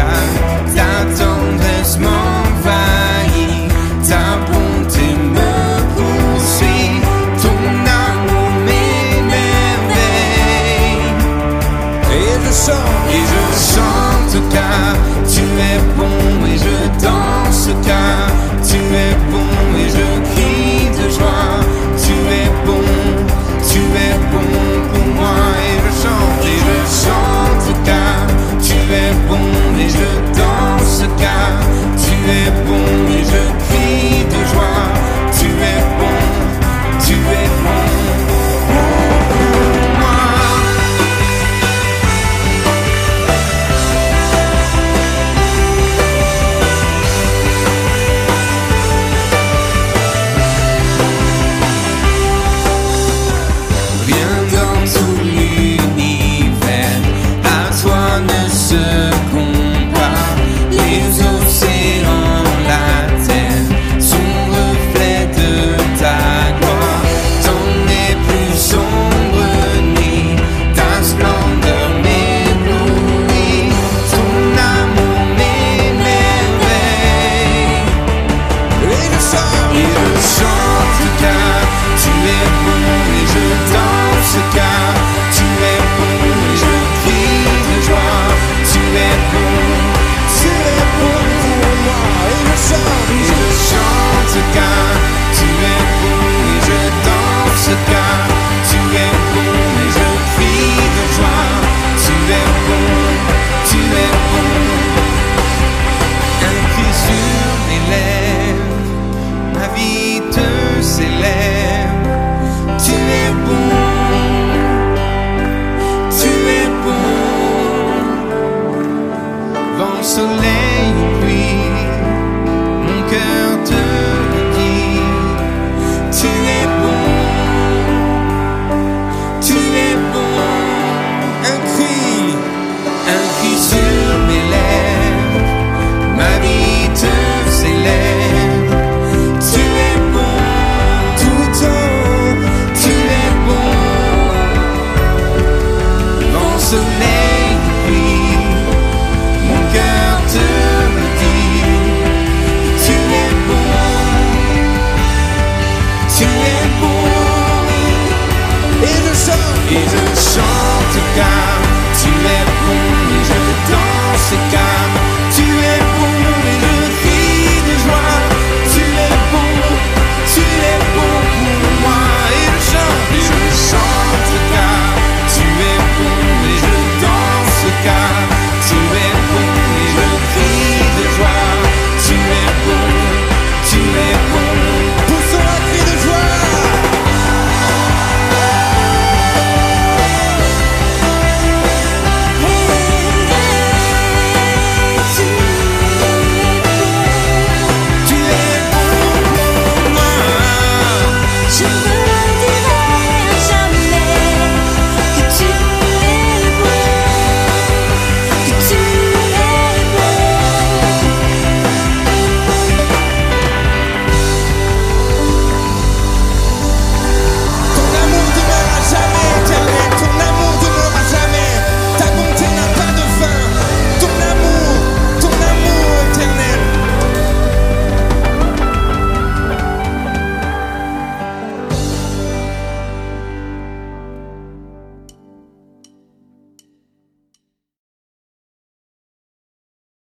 ta tendresse m'envahit, ta bonté me poursuit, ton amour m'émerveille. Et je chante car tu es bon, et je danse car tu es bon, et je crie de joie, tu es bon pour moi. Et je chante car tu es bon, et je danse car tu es bon, et je crie de joie, tu es bon pour moi. So